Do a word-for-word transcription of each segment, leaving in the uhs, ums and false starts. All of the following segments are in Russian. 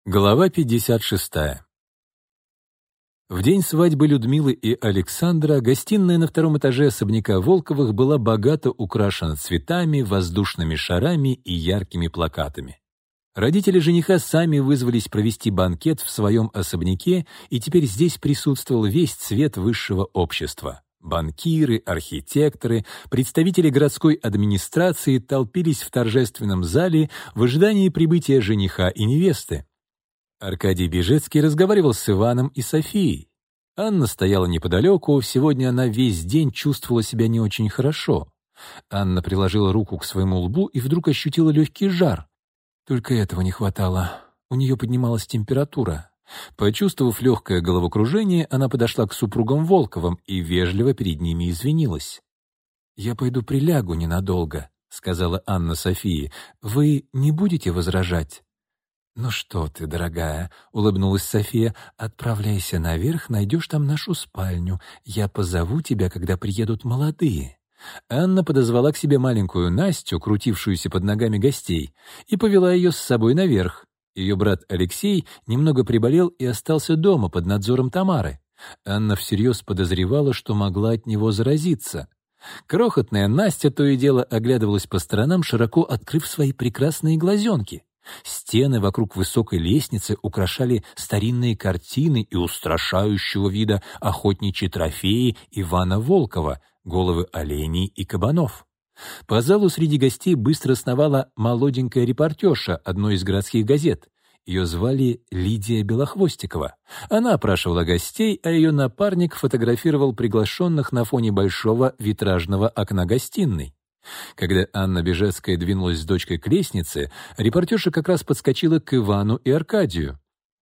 Глава пятьдесят шестая. В день свадьбы Людмилы и Александра гостиная на втором этаже особняка Волковых была богато украшена цветами, воздушными шарами и яркими плакатами. Родители жениха сами вызвались провести банкет в своем особняке, и теперь здесь присутствовал весь цвет высшего общества. Банкиры, архитекторы, представители городской администрации толпились в торжественном зале в ожидании прибытия жениха и невесты. Аркадий Бежецкий разговаривал с Иваном и Софией. Анна стояла неподалеку, сегодня она весь день чувствовала себя не очень хорошо. Анна приложила руку к своему лбу и вдруг ощутила легкий жар. Только этого не хватало. У нее поднималась температура. Почувствовав легкое головокружение, она подошла к супругам Волковым и вежливо перед ними извинилась. «Я пойду прилягу ненадолго», — сказала Анна Софии. «Вы не будете возражать?» «Ну что ты, дорогая», — улыбнулась София, — «отправляйся наверх, найдешь там нашу спальню. Я позову тебя, когда приедут молодые». Анна подозвала к себе маленькую Настю, крутившуюся под ногами гостей, и повела ее с собой наверх. Ее брат Алексей немного приболел и остался дома под надзором Тамары. Анна всерьез подозревала, что могла от него заразиться. Крохотная Настя то и дело оглядывалась по сторонам, широко открыв свои прекрасные глазенки. Стены вокруг высокой лестницы украшали старинные картины и устрашающего вида охотничьи трофеи Ивана Волкова, головы оленей и кабанов. По залу среди гостей быстро сновала молоденькая репортерша одной из городских газет. Ее звали Лидия Белохвостикова. Она опрашивала гостей, а ее напарник фотографировал приглашенных на фоне большого витражного окна гостиной. Когда Анна Бежецкая двинулась с дочкой к лестнице, репортерша как раз подскочила к Ивану и Аркадию.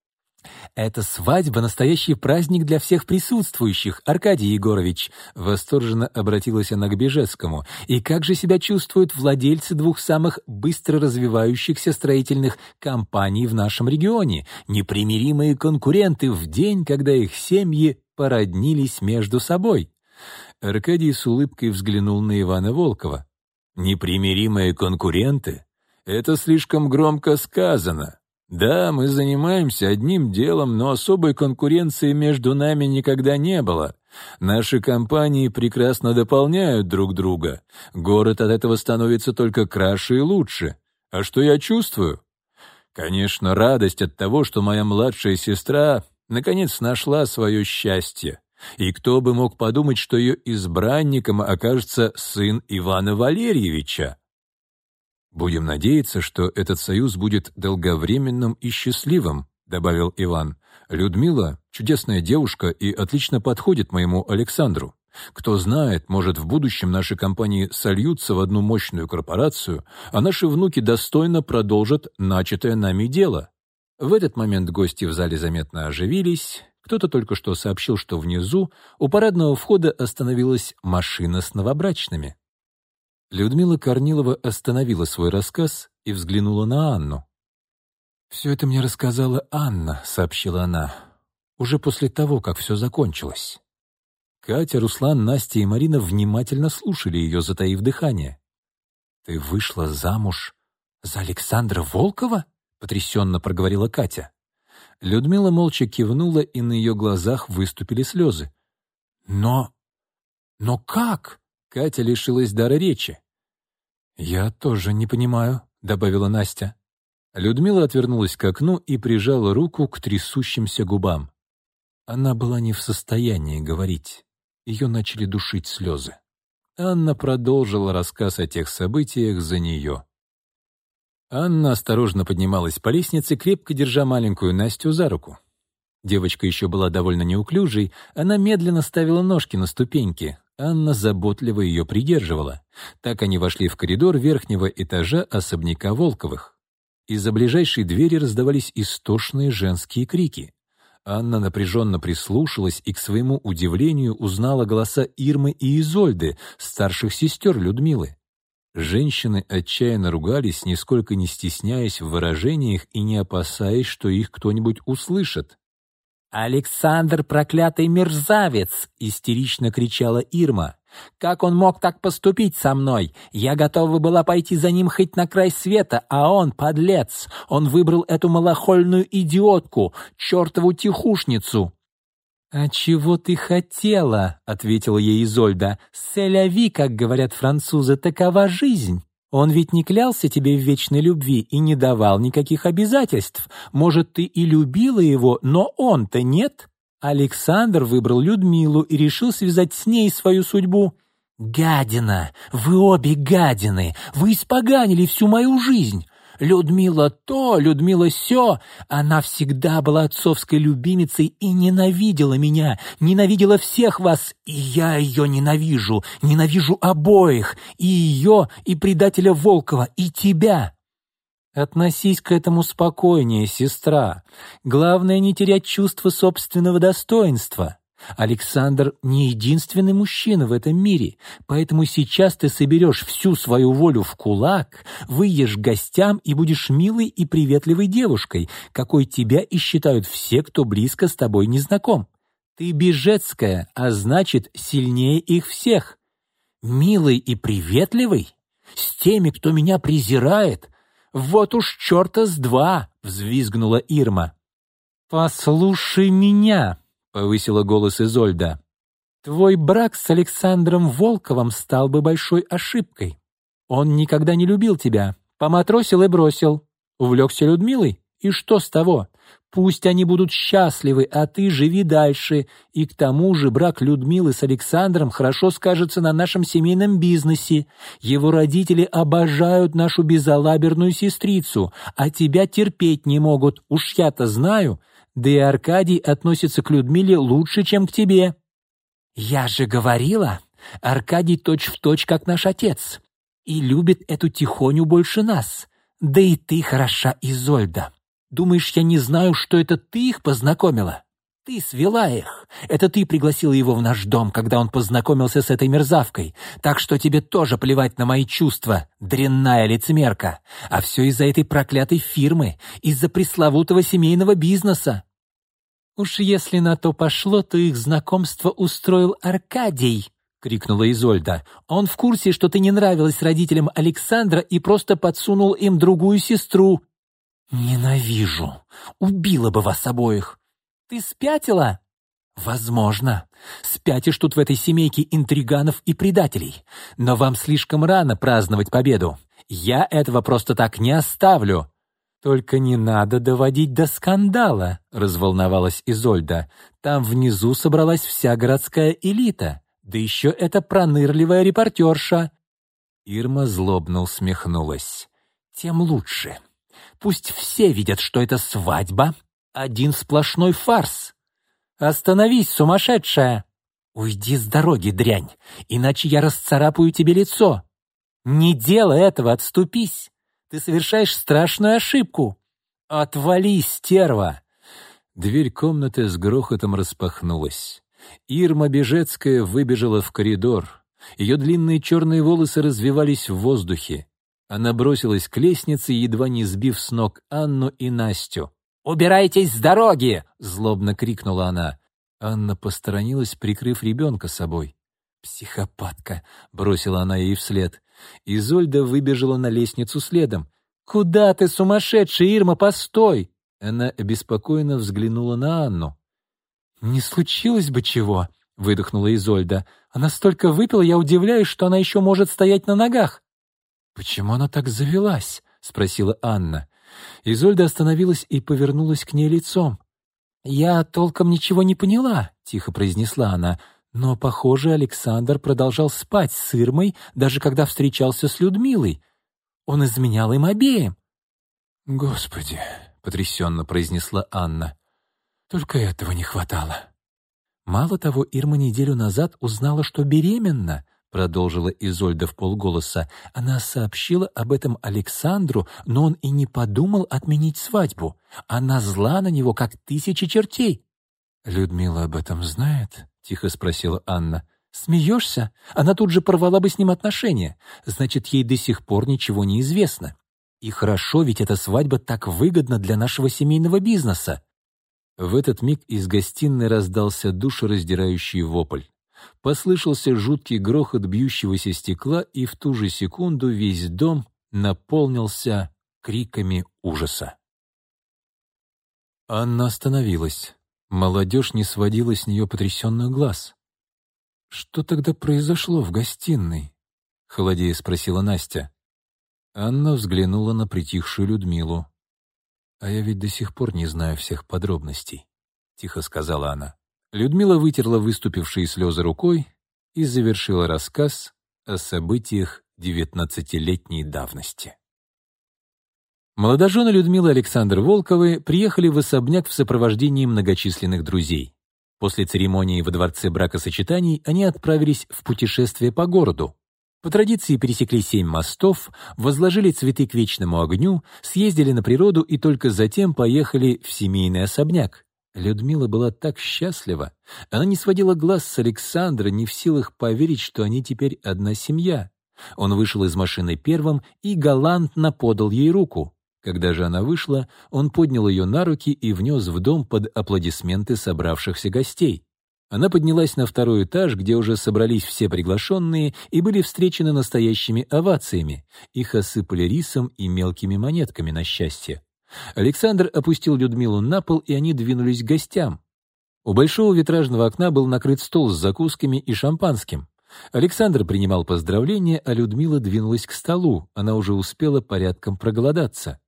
«Эта свадьба — настоящий праздник для всех присутствующих, Аркадий Егорович», — восторженно обратилась она к Бежецкому. «И как же себя чувствуют владельцы двух самых быстро развивающихся строительных компаний в нашем регионе, непримиримые конкуренты в день, когда их семьи породнились между собой?» Аркадий с улыбкой взглянул на Ивана Волкова. «Непримиримые конкуренты? Это слишком громко сказано. Да, мы занимаемся одним делом, но особой конкуренции между нами никогда не было. Наши компании прекрасно дополняют друг друга. Город от этого становится только краше и лучше. А что я чувствую? Конечно, радость от того, что моя младшая сестра наконец нашла свое счастье. И кто бы мог подумать, что ее избранником окажется сын Ивана Валерьевича? «Будем надеяться, что этот союз будет долговременным и счастливым», — добавил Иван. «Людмила — чудесная девушка и отлично подходит моему Александру. Кто знает, может, в будущем наши компании сольются в одну мощную корпорацию, а наши внуки достойно продолжат начатое нами дело». В этот момент гости в зале заметно оживились. Кто-то только что сообщил, что внизу у парадного входа остановилась машина с новобрачными. Людмила Корнилова остановила свой рассказ и взглянула на Анну. «Все это мне рассказала Анна», — сообщила она, — «уже после того, как все закончилось». Катя, Руслан, Настя и Марина внимательно слушали ее, затаив дыхание. «Ты вышла замуж за Александра Волкова?» — потрясенно проговорила Катя. Людмила молча кивнула, и на ее глазах выступили слезы. «Но... но как?» — Катя лишилась дара речи. «Я тоже не понимаю», — добавила Настя. Людмила отвернулась к окну и прижала руку к трясущимся губам. Она была не в состоянии говорить. Ее начали душить слезы. Анна продолжила рассказ о тех событиях за нее. Анна осторожно поднималась по лестнице, крепко держа маленькую Настю за руку. Девочка еще была довольно неуклюжей, она медленно ставила ножки на ступеньки. Анна заботливо ее придерживала. Так они вошли в коридор верхнего этажа особняка Волковых. Из-за ближайшей двери раздавались истошные женские крики. Анна напряженно прислушалась и, к своему удивлению, узнала голоса Ирмы и Изольды, старших сестер Людмилы. Женщины отчаянно ругались, нисколько не стесняясь в выражениях и не опасаясь, что их кто-нибудь услышит. «Александр, проклятый мерзавец!» — истерично кричала Ирма. Как он мог так поступить со мной? Я готова была пойти за ним хоть на край света, а он, подлец, он выбрал эту малохольную идиотку, чертову тихушницу». «А чего ты хотела?» — ответила ей Изольда. «Селяви, как говорят французы, такова жизнь. Он ведь не клялся тебе в вечной любви и не давал никаких обязательств. Может, ты и любила его, но он-то нет. Александр выбрал Людмилу и решил связать с ней свою судьбу». «Гадина! Вы обе гадины! Вы испоганили всю мою жизнь! Людмила то, Людмила сё. Она всегда была отцовской любимицей и ненавидела меня, ненавидела всех вас, и я ее ненавижу, ненавижу обоих, и ее, и предателя Волкова, и тебя». «Относись к этому спокойнее, сестра. Главное, не терять чувство собственного достоинства. Александр не единственный мужчина в этом мире, поэтому сейчас ты соберешь всю свою волю в кулак, выйдешь к гостям и будешь милой и приветливой девушкой, какой тебя и считают все, кто близко с тобой не знаком. Ты Бежецкая, а значит, сильнее их всех». «Милой и приветливой? С теми, кто меня презирает? Вот уж черта с два!» — взвизгнула Ирма. «Послушай меня!» — повысила голос Изольда. «Твой брак с Александром Волковым стал бы большой ошибкой. Он никогда не любил тебя, поматросил и бросил. Увлекся Людмилой, и что с того? Пусть они будут счастливы, а ты живи дальше. И к тому же брак Людмилы с Александром хорошо скажется на нашем семейном бизнесе. Его родители обожают нашу безалаберную сестрицу, а тебя терпеть не могут, уж я-то знаю. Да и Аркадий относится к Людмиле лучше, чем к тебе». «Я же говорила, Аркадий точь-в-точь, как наш отец, и любит эту Тихоню больше нас. Да и ты хороша, Изольда. Думаешь, я не знаю, что это ты их познакомила? Ты свела их. Это ты пригласила его в наш дом, когда он познакомился с этой мерзавкой. Так что тебе тоже плевать на мои чувства, дрянная лицемерка. А все из-за этой проклятой фирмы, из-за пресловутого семейного бизнеса». «Уж если на то пошло, то их знакомство устроил Аркадий», — крикнула Изольда. «Он в курсе, что ты не нравилась родителям Александра и просто подсунул им другую сестру». «Ненавижу! Убила бы вас обоих!» «Ты спятила?» «Возможно. Спятишь тут в этой семейке интриганов и предателей. Но вам слишком рано праздновать победу. Я этого просто так не оставлю». «Только не надо доводить до скандала», — разволновалась Изольда. «Там внизу собралась вся городская элита, да еще эта пронырливая репортерша». Ирма злобно усмехнулась. «Тем лучше. Пусть все видят, что это свадьба — один сплошной фарс. Остановись, сумасшедшая! Уйди с дороги, дрянь, иначе я расцарапаю тебе лицо. Не делай этого, отступись. Ты совершаешь страшную ошибку. Отвали, стерва!» Дверь комнаты с грохотом распахнулась. Ирма Бежецкая выбежала в коридор. Ее длинные черные волосы развивались в воздухе. Она бросилась к лестнице, едва не сбив с ног Анну и Настю. «Убирайтесь с дороги!» — злобно крикнула она. Анна посторонилась, прикрыв ребенка собой. «Психопатка!» — бросила она ей вслед. Изольда выбежала на лестницу следом. «Куда ты, сумасшедшая, Ирма, постой!» Она обеспокоенно взглянула на Анну. «Не случилось бы чего!» — выдохнула Изольда. «Она столько выпила, я удивляюсь, что она еще может стоять на ногах». «Почему она так завелась?» — спросила Анна. Изольда остановилась и повернулась к ней лицом. «Я толком ничего не поняла», — тихо произнесла она. «Но, похоже, Александр продолжал спать с Ирмой, даже когда встречался с Людмилой. Он изменял им обеим». «Господи», — потрясенно произнесла Анна, — «только этого не хватало». «Мало того, Ирма неделю назад узнала, что беременна», — продолжила Изольда вполголоса. «Она сообщила об этом Александру, но он и не подумал отменить свадьбу. Она зла на него, как тысячи чертей». «Людмила об этом знает?» — тихо спросила Анна. «Смеешься? Она тут же порвала бы с ним отношения. Значит, ей до сих пор ничего не известно. И хорошо, ведь эта свадьба так выгодна для нашего семейного бизнеса». В этот миг из гостиной раздался душераздирающий вопль. Послышался жуткий грохот бьющегося стекла, и в ту же секунду весь дом наполнился криками ужаса. Анна остановилась. Молодежь не сводила с нее потрясенных глаз. «Что тогда произошло в гостиной?» — холодея спросила Настя. Анна взглянула на притихшую Людмилу. «А я ведь до сих пор не знаю всех подробностей», — тихо сказала она. Людмила вытерла выступившие слезы рукой и завершила рассказ о событиях девятнадцатилетней давности. Молодожены Людмилы и Александр Волковы приехали в особняк в сопровождении многочисленных друзей. После церемонии во дворце бракосочетаний они отправились в путешествие по городу. По традиции пересекли семь мостов, возложили цветы к вечному огню, съездили на природу и только затем поехали в семейный особняк. Людмила была так счастлива. Она не сводила глаз с Александра, не в силах поверить, что они теперь одна семья. Он вышел из машины первым и галантно подал ей руку. Когда же она вышла, он поднял ее на руки и внес в дом под аплодисменты собравшихся гостей. Она поднялась на второй этаж, где уже собрались все приглашенные и были встречены настоящими овациями. Их осыпали рисом и мелкими монетками на счастье. Александр опустил Людмилу на пол, и они двинулись к гостям. У большого витражного окна был накрыт стол с закусками и шампанским. Александр принимал поздравления, а Людмила двинулась к столу. Она уже успела порядком проголодаться.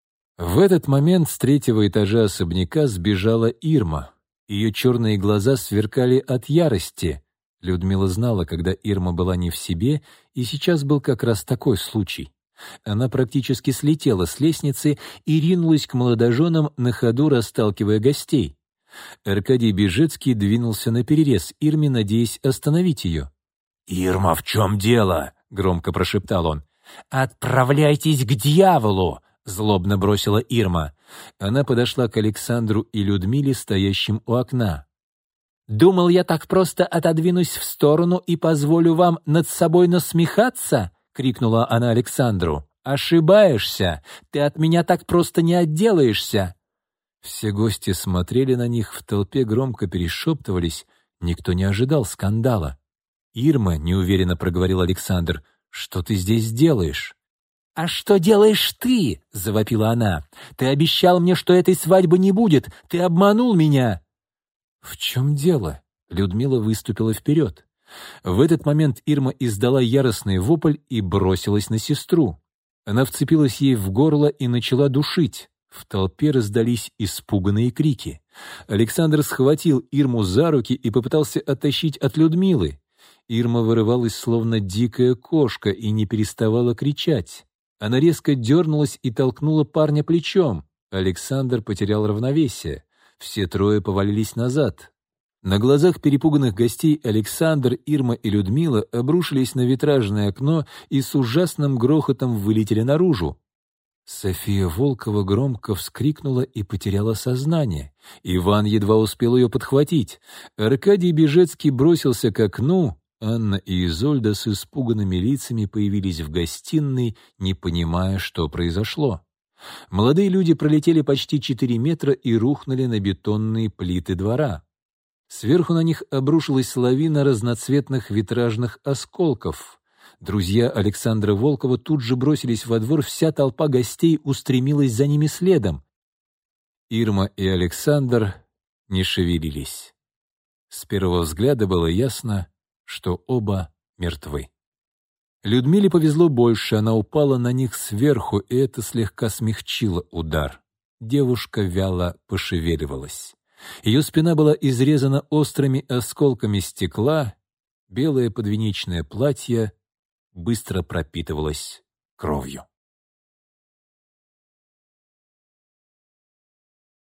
В этот момент с третьего этажа особняка сбежала Ирма. Ее черные глаза сверкали от ярости. Людмила знала, когда Ирма была не в себе, и сейчас был как раз такой случай. Она практически слетела с лестницы и ринулась к молодоженам, на ходу расталкивая гостей. Аркадий Бежецкий двинулся наперерез Ирме, надеясь остановить ее. «Ирма, в чем дело?» — громко прошептал он. «Отправляйтесь к дьяволу!» — злобно бросила Ирма. Она подошла к Александру и Людмиле, стоящим у окна. «Думал, я так просто отодвинусь в сторону и позволю вам над собой насмехаться?» — крикнула она Александру. «Ошибаешься! Ты от меня так просто не отделаешься!» Все гости смотрели на них, в толпе громко перешептывались. Никто не ожидал скандала. «Ирма», — неуверенно проговорил Александр, — «что ты здесь делаешь?» «А что делаешь ты?» — завопила она. «Ты обещал мне, что этой свадьбы не будет. Ты обманул меня!» «В чем дело?» — Людмила выступила вперед. В этот момент Ирма издала яростный вопль и бросилась на сестру. Она вцепилась ей в горло и начала душить. В толпе раздались испуганные крики. Александр схватил Ирму за руки и попытался оттащить от Людмилы. Ирма вырывалась, словно дикая кошка, и не переставала кричать. Она резко дернулась и толкнула парня плечом. Александр потерял равновесие. Все трое повалились назад. На глазах перепуганных гостей Александр, Ирма и Людмила обрушились на витражное окно и с ужасным грохотом вылетели наружу. София Волкова громко вскрикнула и потеряла сознание. Иван едва успел ее подхватить. Аркадий Бежецкий бросился к окну. Анна и Изольда с испуганными лицами появились в гостиной, не понимая, что произошло. Молодые люди пролетели почти четыре метра и рухнули на бетонные плиты двора. Сверху на них обрушилась лавина разноцветных витражных осколков. Друзья Александра Волкова тут же бросились во двор, вся толпа гостей устремилась за ними следом. Ирма и Александр не шевелились. С первого взгляда было ясно, что оба мертвы. Людмиле повезло больше, она упала на них сверху, и это слегка смягчило удар. Девушка вяло пошевеливалась. Ее спина была изрезана острыми осколками стекла, белое подвенечное платье быстро пропитывалось кровью.